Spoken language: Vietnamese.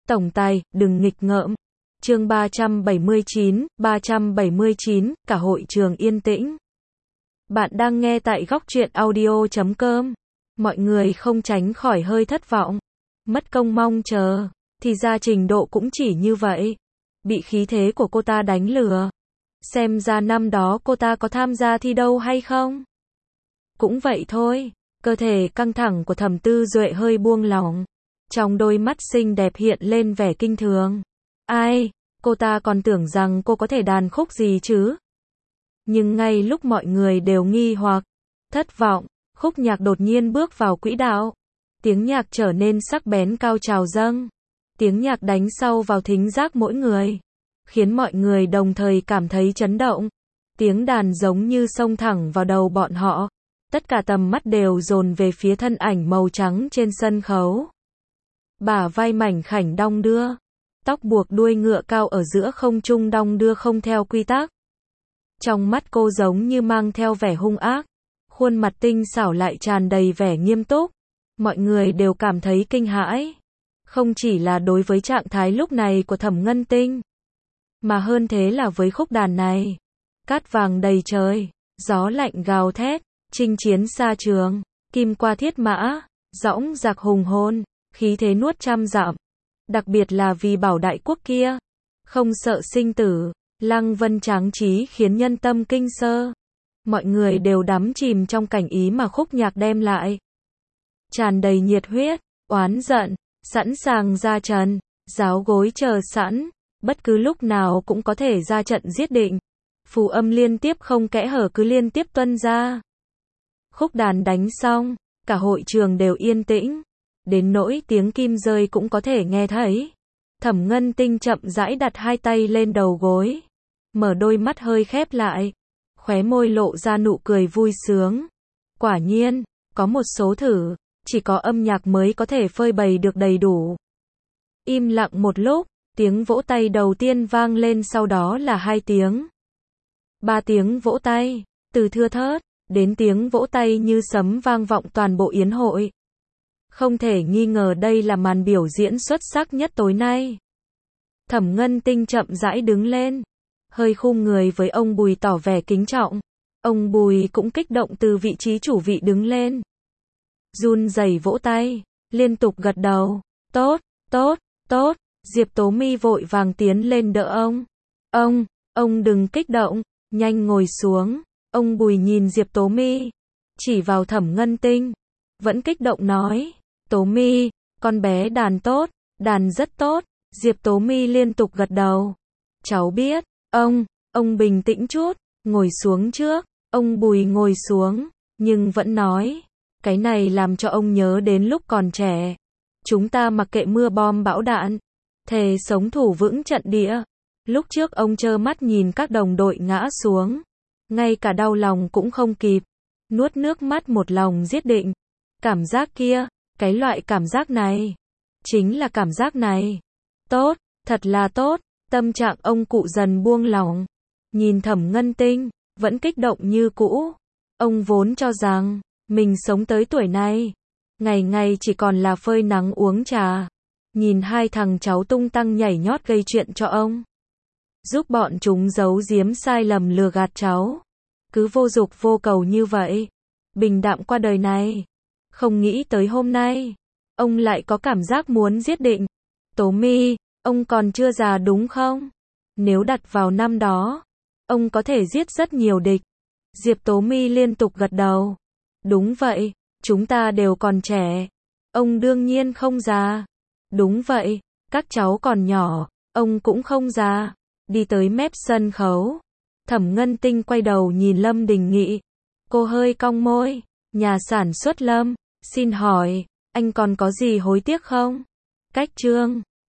Tổng tài, đừng nghịch ngợm. Chương 379, cả hội trường yên tĩnh. Bạn đang nghe tại góc truyện audio.com. Mọi người không tránh khỏi hơi thất vọng. Mất công mong chờ, thì ra trình độ cũng chỉ như vậy. Bị khí thế của cô ta đánh lừa. Xem ra năm đó cô ta có tham gia thi đâu hay không? Cũng vậy thôi, cơ thể căng thẳng của Thẩm Tư Duệ hơi buông lỏng. Trong đôi mắt xinh đẹp hiện lên vẻ kinh thường. Ai, cô ta còn tưởng rằng cô có thể đàn khúc gì chứ? Nhưng ngay lúc mọi người đều nghi hoặc, thất vọng, khúc nhạc đột nhiên bước vào quỹ đạo. Tiếng nhạc trở nên sắc bén cao trào dâng. Tiếng nhạc đánh sâu vào thính giác mỗi người, khiến mọi người đồng thời cảm thấy chấn động. Tiếng đàn giống như xông thẳng vào đầu bọn họ. Tất cả tầm mắt đều dồn về phía thân ảnh màu trắng trên sân khấu. Bả vai mảnh khảnh đong đưa, tóc buộc đuôi ngựa cao ở giữa không trung đong đưa không theo quy tắc. Trong mắt cô giống như mang theo vẻ hung ác, khuôn mặt tinh xảo lại tràn đầy vẻ nghiêm túc. Mọi người đều cảm thấy kinh hãi, không chỉ là đối với trạng thái lúc này của Thẩm Ngân Tinh, mà hơn thế là với khúc đàn này. Cát vàng đầy trời, gió lạnh gào thét, chinh chiến xa trường, kim qua thiết mã, dõng dạc hùng hồn, khí thế nuốt trăm dặm. Đặc biệt là vì bảo đại quốc kia, không sợ sinh tử, lăng vân tráng trí khiến nhân tâm kinh sơ. Mọi người đều đắm chìm trong cảnh ý mà khúc nhạc đem lại. Tràn đầy nhiệt huyết, oán giận, sẵn sàng ra trận, giáo gối chờ sẵn, bất cứ lúc nào cũng có thể ra trận giết định. Phù âm liên tiếp không kẽ hở cứ liên tiếp tuân ra. Khúc đàn đánh xong, cả hội trường đều yên tĩnh. Đến nỗi tiếng kim rơi cũng có thể nghe thấy. Thẩm Ngân Tinh chậm rãi đặt hai tay lên đầu gối, mở đôi mắt hơi khép lại, khóe môi lộ ra nụ cười vui sướng. Quả nhiên, có một số thứ, chỉ có âm nhạc mới có thể phơi bày được đầy đủ. Im lặng một lúc, tiếng vỗ tay đầu tiên vang lên, sau đó là 2 tiếng. 3 tiếng vỗ tay, từ thưa thớt, đến tiếng vỗ tay như sấm vang vọng toàn bộ yến hội. Không thể nghi ngờ đây là màn biểu diễn xuất sắc nhất tối nay. Thẩm Ngân Tinh chậm rãi đứng lên, hơi khum người với ông Bùi tỏ vẻ kính trọng. Ông Bùi cũng kích động từ vị trí chủ vị đứng lên, run rẩy vỗ tay, liên tục gật đầu. Tốt, tốt, tốt. Diệp Tố My vội vàng tiến lên đỡ ông. Ông đừng kích động, nhanh ngồi xuống. Ông Bùi nhìn Diệp Tố My, chỉ vào Thẩm Ngân Tinh, vẫn kích động nói, Tố My, con bé đàn tốt, đàn rất tốt. Diệp Tố My liên tục gật đầu. Cháu biết. Ông bình tĩnh chút, ngồi xuống trước. Ông Bùi ngồi xuống, nhưng vẫn nói, cái này làm cho ông nhớ đến lúc còn trẻ. Chúng ta mặc kệ mưa bom bão đạn, thề sống thủ vững trận địa. Lúc trước ông trơ mắt nhìn các đồng đội ngã xuống, ngay cả đau lòng cũng không kịp, nuốt nước mắt một lòng giết định. Cảm giác kia, cái loại cảm giác này, chính là cảm giác này. Tốt, thật là tốt. Tâm trạng ông cụ dần buông lỏng, nhìn Thẩm Ngân Tinh, vẫn kích động như cũ. Ông vốn cho rằng, mình sống tới tuổi này, ngày ngày chỉ còn là phơi nắng uống trà, nhìn 2 thằng cháu tung tăng nhảy nhót gây chuyện cho ông, giúp bọn chúng giấu giếm sai lầm lừa gạt cháu. Cứ vô dục vô cầu như vậy, bình đạm qua đời này. Không nghĩ tới hôm nay, ông lại có cảm giác muốn giết định. Tố My, ông còn chưa già đúng không? Nếu đặt vào năm đó, ông có thể giết rất nhiều địch. Diệp Tố My liên tục gật đầu. Đúng vậy, chúng ta đều còn trẻ. Ông đương nhiên không già. Đúng vậy, các cháu còn nhỏ, ông cũng không già. Đi tới mép sân khấu, Thẩm Ngân Tinh quay đầu nhìn Lâm Đình Nghị. Cô hơi cong môi. Nhà sản xuất Lâm, xin hỏi, anh còn có gì hối tiếc không? Cách Trương